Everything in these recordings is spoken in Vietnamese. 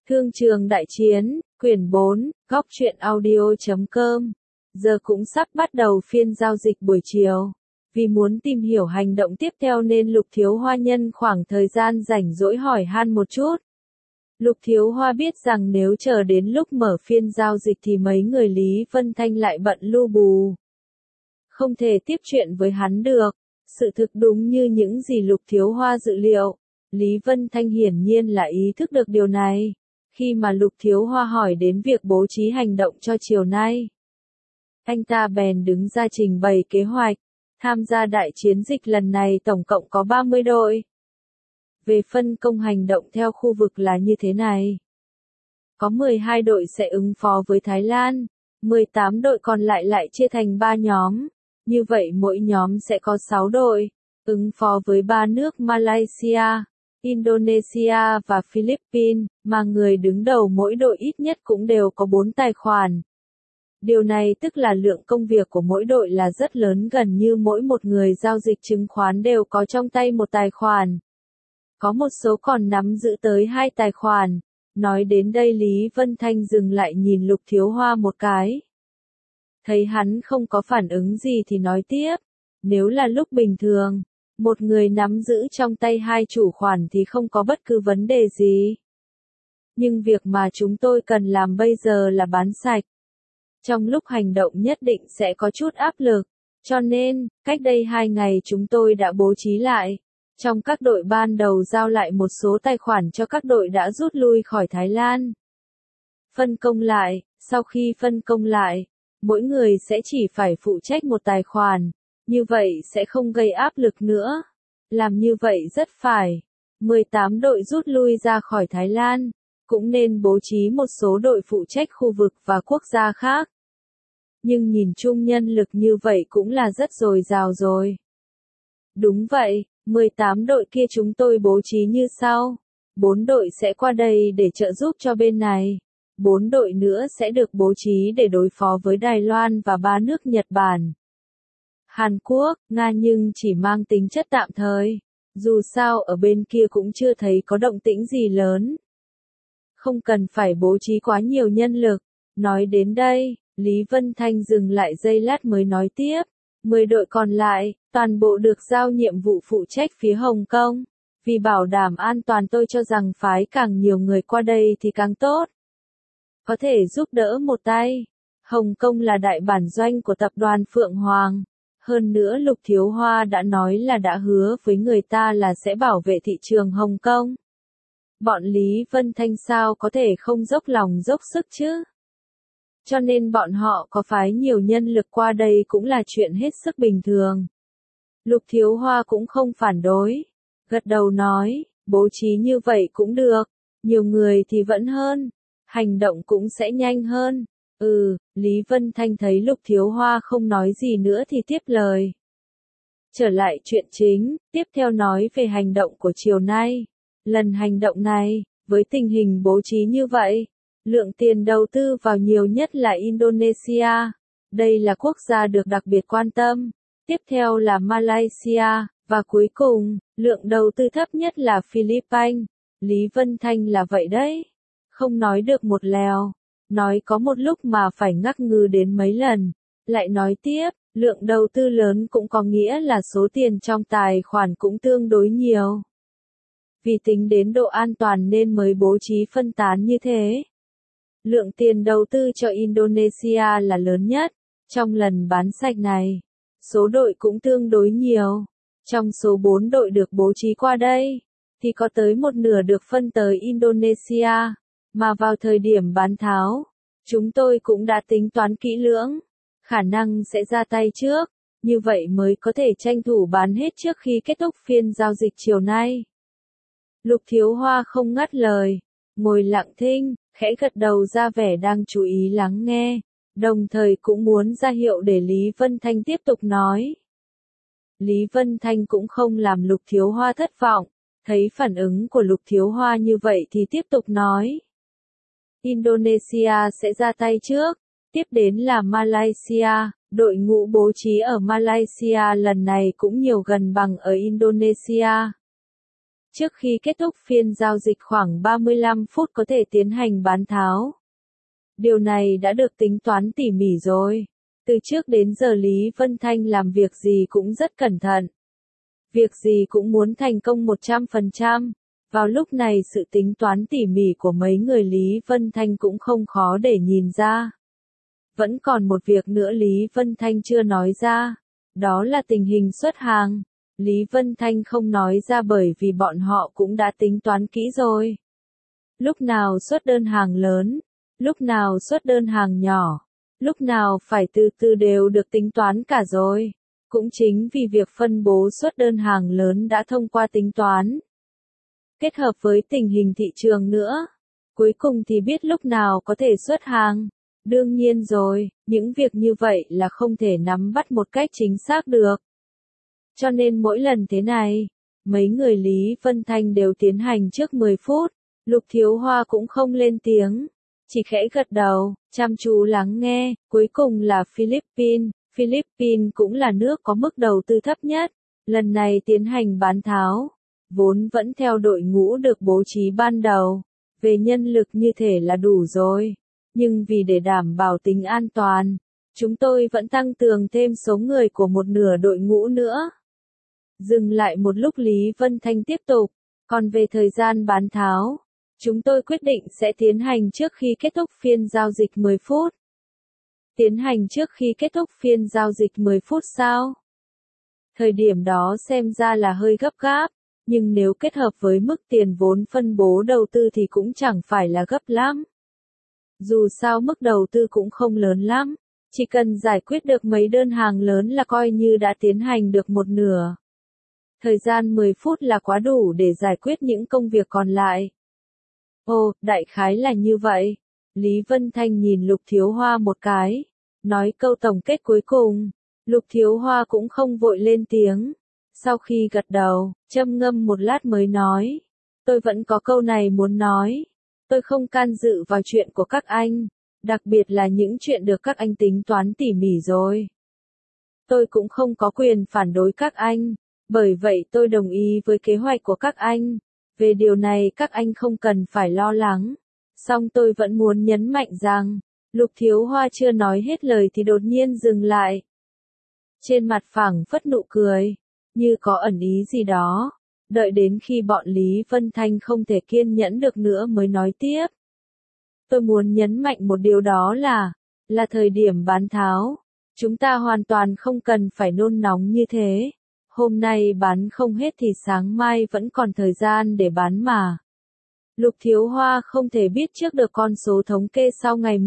Thương trường đại chiến, quyển 4, góc truyện audio.com. Giờ cũng sắp bắt đầu phiên giao dịch buổi chiều. Vì muốn tìm hiểu hành động tiếp theo nên Lục Thiếu Hoa nhân khoảng thời gian rảnh rỗi hỏi han một chút. Lục Thiếu Hoa biết rằng nếu chờ đến lúc mở phiên giao dịch thì mấy người Lý Vân Thanh lại bận lu bù. Không thể tiếp chuyện với hắn được. Sự thực đúng như những gì Lục Thiếu Hoa dự liệu. Lý Vân Thanh hiển nhiên là ý thức được điều này. Khi mà Lục Thiếu Hoa hỏi đến việc bố trí hành động cho chiều nay, anh ta bèn đứng ra trình bày kế hoạch. Tham gia đại chiến dịch lần này tổng cộng có 30 đội. Về phân công hành động theo khu vực là như thế này. Có 12 đội sẽ ứng phó với Thái Lan, 18 đội còn lại chia thành 3 nhóm. Như vậy mỗi nhóm sẽ có 6 đội, ứng phó với 3 nước Malaysia, Indonesia và Philippines, mà người đứng đầu mỗi đội ít nhất cũng đều có 4 tài khoản. Điều này tức là lượng công việc của mỗi đội là rất lớn, gần như mỗi một người giao dịch chứng khoán đều có trong tay một tài khoản. Có một số còn nắm giữ tới 2 tài khoản. Nói đến đây Lý Vân Thanh dừng lại nhìn Lục Thiếu Hoa một cái. Thấy hắn không có phản ứng gì thì nói tiếp. Nếu là lúc bình thường, một người nắm giữ trong tay 2 chủ khoản thì không có bất cứ vấn đề gì. Nhưng việc mà chúng tôi cần làm bây giờ là bán sạch. Trong lúc hành động nhất định sẽ có chút áp lực. Cho nên, cách đây 2 ngày chúng tôi đã bố trí lại. Trong các đội ban đầu giao lại một số tài khoản cho các đội đã rút lui khỏi Thái Lan. Phân công lại, sau khi phân công lại, mỗi người sẽ chỉ phải phụ trách một tài khoản, như vậy sẽ không gây áp lực nữa. Làm như vậy rất phải. 18 đội rút lui ra khỏi Thái Lan, cũng nên bố trí một số đội phụ trách khu vực và quốc gia khác. Nhưng nhìn chung nhân lực như vậy cũng là rất dồi dào rồi. Đúng vậy, 18 đội kia chúng tôi bố trí như sau. 4 đội sẽ qua đây để trợ giúp cho bên này. 4 đội nữa sẽ được bố trí để đối phó với Đài Loan và 3 nước Nhật Bản, Hàn Quốc, Nga, nhưng chỉ mang tính chất tạm thời. Dù sao ở bên kia cũng chưa thấy có động tĩnh gì lớn. Không cần phải bố trí quá nhiều nhân lực. Nói đến đây, Lý Vân Thanh dừng lại giây lát mới nói tiếp. 10 đội còn lại, toàn bộ được giao nhiệm vụ phụ trách phía Hồng Kông. Vì bảo đảm an toàn tôi cho rằng phái càng nhiều người qua đây thì càng tốt. Có thể giúp đỡ một tay. Hồng Kông là đại bản doanh của tập đoàn Phượng Hoàng. Hơn nữa Lục Thiếu Hoa đã nói là đã hứa với người ta là sẽ bảo vệ thị trường Hồng Kông. Bọn Lý Vân Thanh sao có thể không dốc lòng dốc sức chứ? Cho nên bọn họ có phái nhiều nhân lực qua đây cũng là chuyện hết sức bình thường. Lục Thiếu Hoa cũng không phản đối. Gật đầu nói, bố trí như vậy cũng được. Nhiều người thì vẫn hơn. Hành động cũng sẽ nhanh hơn. Lý Vân Thanh thấy Lục Thiếu Hoa không nói gì nữa thì tiếp lời. Trở lại chuyện chính, tiếp theo nói về hành động của chiều nay. Lần hành động này, với tình hình bố trí như vậy, lượng tiền đầu tư vào nhiều nhất là Indonesia. Đây là quốc gia được đặc biệt quan tâm. Tiếp theo là Malaysia, và cuối cùng, lượng đầu tư thấp nhất là Philippines. Lý Vân Thanh là vậy đấy. Không nói được một lèo. Nói có một lúc mà phải ngắc ngư đến mấy lần. Lại nói tiếp, lượng đầu tư lớn cũng có nghĩa là số tiền trong tài khoản cũng tương đối nhiều. Vì tính đến độ an toàn nên mới bố trí phân tán như thế. Lượng tiền đầu tư cho Indonesia là lớn nhất. Trong lần bán sạch này, số đội cũng tương đối nhiều. Trong số 4 đội được bố trí qua đây, thì có tới một nửa được phân tới Indonesia. Mà vào thời điểm bán tháo, chúng tôi cũng đã tính toán kỹ lưỡng. Khả năng sẽ ra tay trước, như vậy mới có thể tranh thủ bán hết trước khi kết thúc phiên giao dịch chiều nay. Lục Thiếu Hoa không ngắt lời, ngồi lặng thinh, khẽ gật đầu ra vẻ đang chú ý lắng nghe, đồng thời cũng muốn ra hiệu để Lý Vân Thanh tiếp tục nói. Lý Vân Thanh cũng không làm Lục Thiếu Hoa thất vọng, thấy phản ứng của Lục Thiếu Hoa như vậy thì tiếp tục nói. Indonesia sẽ ra tay trước, tiếp đến là Malaysia, đội ngũ bố trí ở Malaysia lần này cũng nhiều gần bằng ở Indonesia. Trước khi kết thúc phiên giao dịch khoảng 35 phút có thể tiến hành bán tháo. Điều này đã được tính toán tỉ mỉ rồi. Từ trước đến giờ Lý Vân Thanh làm việc gì cũng rất cẩn thận. Việc gì cũng muốn thành công 100%. Vào lúc này sự tính toán tỉ mỉ của mấy người Lý Vân Thanh cũng không khó để nhìn ra. Vẫn còn một việc nữa Lý Vân Thanh chưa nói ra. Đó là tình hình xuất hàng. Lý Vân Thanh không nói ra bởi vì bọn họ cũng đã tính toán kỹ rồi. Lúc nào xuất đơn hàng lớn, lúc nào xuất đơn hàng nhỏ, lúc nào phải từ từ đều được tính toán cả rồi. Cũng chính vì việc phân bố xuất đơn hàng lớn đã thông qua tính toán. Kết hợp với tình hình thị trường nữa. Cuối cùng thì biết lúc nào có thể xuất hàng. Đương nhiên rồi, những việc như vậy là không thể nắm bắt một cách chính xác được. Cho nên mỗi lần thế này, mấy người Lý Vân Thanh đều tiến hành trước 10 phút. Lục Thiếu Hoa cũng không lên tiếng, chỉ khẽ gật đầu, chăm chú lắng nghe. Cuối cùng là Philippines. Philippines cũng là nước có mức đầu tư thấp nhất. Lần này tiến hành bán tháo. Vốn vẫn theo đội ngũ được bố trí ban đầu. Về nhân lực như thể là đủ rồi. Nhưng vì để đảm bảo tính an toàn, chúng tôi vẫn tăng cường thêm số người của một nửa đội ngũ nữa. Dừng lại một lúc Lý Vân Thanh tiếp tục. Còn về thời gian bán tháo, chúng tôi quyết định sẽ tiến hành trước khi kết thúc phiên giao dịch 10 phút. Tiến hành trước khi kết thúc phiên giao dịch 10 phút sao? Thời điểm đó xem ra là hơi gấp gáp, nhưng nếu kết hợp với mức tiền vốn phân bố đầu tư thì cũng chẳng phải là gấp lắm. Dù sao mức đầu tư cũng không lớn lắm, chỉ cần giải quyết được mấy đơn hàng lớn là coi như đã tiến hành được một nửa. Thời gian 10 phút là quá đủ để giải quyết những công việc còn lại. Ồ, đại khái là như vậy. Lý Vân Thanh nhìn Lục Thiếu Hoa một cái, nói câu tổng kết cuối cùng. Lục Thiếu Hoa cũng không vội lên tiếng. Sau khi gật đầu, trầm ngâm một lát mới nói. Tôi vẫn có câu này muốn nói. Tôi không can dự vào chuyện của các anh, đặc biệt là những chuyện được các anh tính toán tỉ mỉ rồi. Tôi cũng không có quyền phản đối các anh, bởi vậy tôi đồng ý với kế hoạch của các anh. Về điều này các anh không cần phải lo lắng. Song tôi vẫn muốn nhấn mạnh rằng, Lục Thiếu Hoa chưa nói hết lời thì đột nhiên dừng lại. Trên mặt phảng phất nụ cười, như có ẩn ý gì đó. Đợi đến khi bọn Lý Vân Thanh không thể kiên nhẫn được nữa mới nói tiếp. Tôi muốn nhấn mạnh một điều đó là thời điểm bán tháo. Chúng ta hoàn toàn không cần phải nôn nóng như thế. Hôm nay bán không hết thì sáng mai vẫn còn thời gian để bán mà. Lục Thiếu Hoa không thể biết trước được con số thống kê sau ngày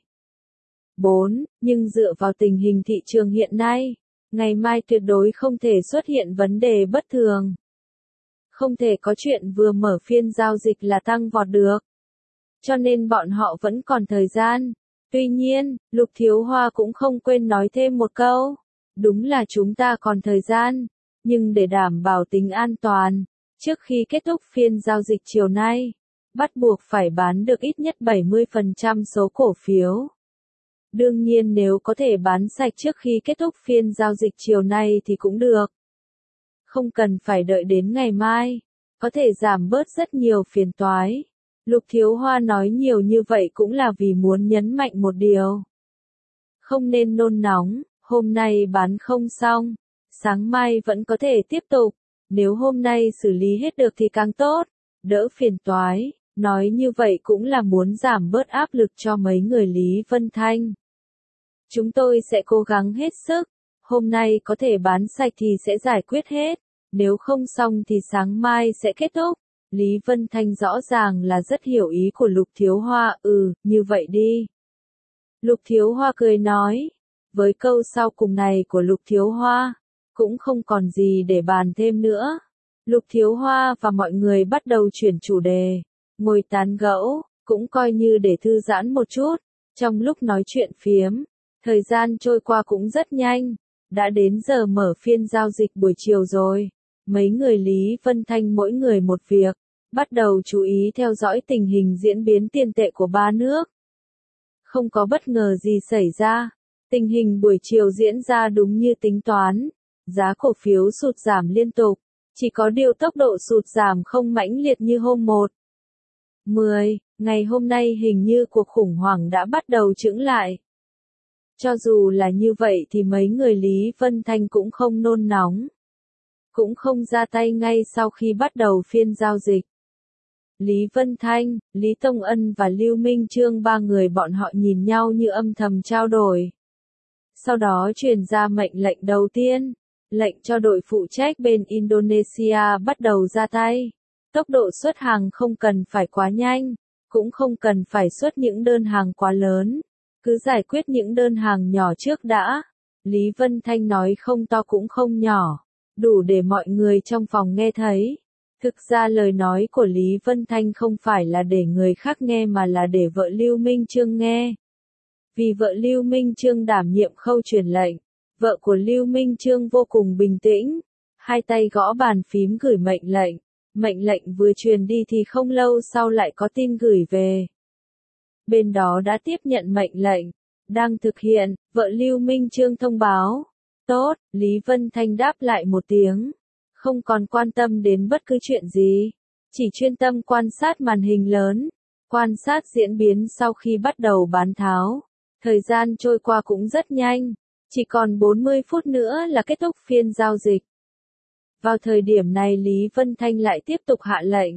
4, nhưng dựa vào tình hình thị trường hiện nay, ngày mai tuyệt đối không thể xuất hiện vấn đề bất thường. Không thể có chuyện vừa mở phiên giao dịch là tăng vọt được. Cho nên bọn họ vẫn còn thời gian. Tuy nhiên, Lục Thiếu Hoa cũng không quên nói thêm một câu. Đúng là chúng ta còn thời gian, nhưng để đảm bảo tính an toàn, trước khi kết thúc phiên giao dịch chiều nay, bắt buộc phải bán được ít nhất 70% số cổ phiếu. Đương nhiên nếu có thể bán sạch trước khi kết thúc phiên giao dịch chiều nay thì cũng được. Không cần phải đợi đến ngày mai, có thể giảm bớt rất nhiều phiền toái. Lục Thiếu Hoa nói nhiều như vậy cũng là vì muốn nhấn mạnh một điều. Không nên nôn nóng, hôm nay bán không xong, sáng mai vẫn có thể tiếp tục. Nếu hôm nay xử lý hết được thì càng tốt, đỡ phiền toái. Nói như vậy cũng là muốn giảm bớt áp lực cho mấy người Lý Vân Thanh. Chúng tôi sẽ cố gắng hết sức. Hôm nay có thể bán sạch thì sẽ giải quyết hết. Nếu không xong thì sáng mai sẽ kết thúc. Lý Vân Thanh rõ ràng là rất hiểu ý của Lục Thiếu Hoa. Như vậy đi. Lục Thiếu Hoa cười nói. Với câu sau cùng này của Lục Thiếu Hoa, cũng không còn gì để bàn thêm nữa. Lục Thiếu Hoa và mọi người bắt đầu chuyển chủ đề. Ngồi tán gẫu, cũng coi như để thư giãn một chút. Trong lúc nói chuyện phiếm, thời gian trôi qua cũng rất nhanh. Đã đến giờ mở phiên giao dịch buổi chiều rồi. Mấy người Lý Vân Thanh mỗi người một việc, bắt đầu chú ý theo dõi tình hình diễn biến tiền tệ của ba nước. Không có bất ngờ gì xảy ra, tình hình buổi chiều diễn ra đúng như tính toán, giá cổ phiếu sụt giảm liên tục, Chỉ có điều tốc độ sụt giảm không mãnh liệt như hôm 10 ngày hôm nay hình như cuộc khủng hoảng đã bắt đầu chững lại. Cho dù là như vậy thì mấy người Lý Vân Thanh cũng không nôn nóng. Cũng không ra tay ngay sau khi bắt đầu phiên giao dịch. Lý Vân Thanh, Lý Tông Ân và Lưu Minh Chương ba người bọn họ nhìn nhau như âm thầm trao đổi. Sau đó truyền ra mệnh lệnh đầu tiên, lệnh cho đội phụ trách bên Indonesia bắt đầu ra tay. Tốc độ xuất hàng không cần phải quá nhanh, cũng không cần phải xuất những đơn hàng quá lớn, cứ giải quyết những đơn hàng nhỏ trước đã. Lý Vân Thanh nói không to cũng không nhỏ, đủ để mọi người trong phòng nghe thấy. Thực ra lời nói của Lý Vân Thanh không phải là để người khác nghe mà là để vợ Lưu Minh Chương nghe. Vì vợ Lưu Minh Chương đảm nhiệm khâu truyền lệnh, vợ của Lưu Minh Chương vô cùng bình tĩnh, hai tay gõ bàn phím gửi mệnh lệnh vừa truyền đi thì không lâu sau lại có tin gửi về. Bên đó đã tiếp nhận mệnh lệnh, đang thực hiện, vợ Lưu Minh Chương thông báo. Tốt, Lý Vân Thanh đáp lại một tiếng, không còn quan tâm đến bất cứ chuyện gì, chỉ chuyên tâm quan sát màn hình lớn, quan sát diễn biến sau khi bắt đầu bán tháo. Thời gian trôi qua cũng rất nhanh, chỉ còn 40 phút nữa là kết thúc phiên giao dịch. Vào thời điểm này Lý Vân Thanh lại tiếp tục hạ lệnh.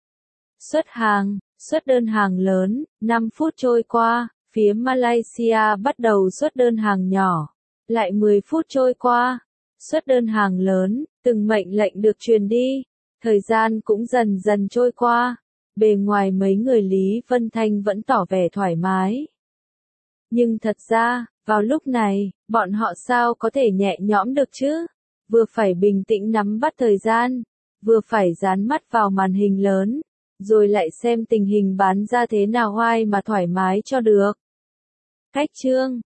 Xuất đơn hàng lớn, 5 phút trôi qua, phía Malaysia bắt đầu xuất đơn hàng nhỏ. Lại 10 phút trôi qua, xuất đơn hàng lớn, từng mệnh lệnh được truyền đi. Thời gian cũng dần dần trôi qua. Bề ngoài mấy người Lý Vân Thanh vẫn tỏ vẻ thoải mái. Nhưng thật ra, vào lúc này, bọn họ sao có thể nhẹ nhõm được chứ? Vừa phải bình tĩnh nắm bắt thời gian, vừa phải dán mắt vào màn hình lớn, rồi lại xem tình hình bán ra thế nào hoài mà thoải mái cho được. Cách chương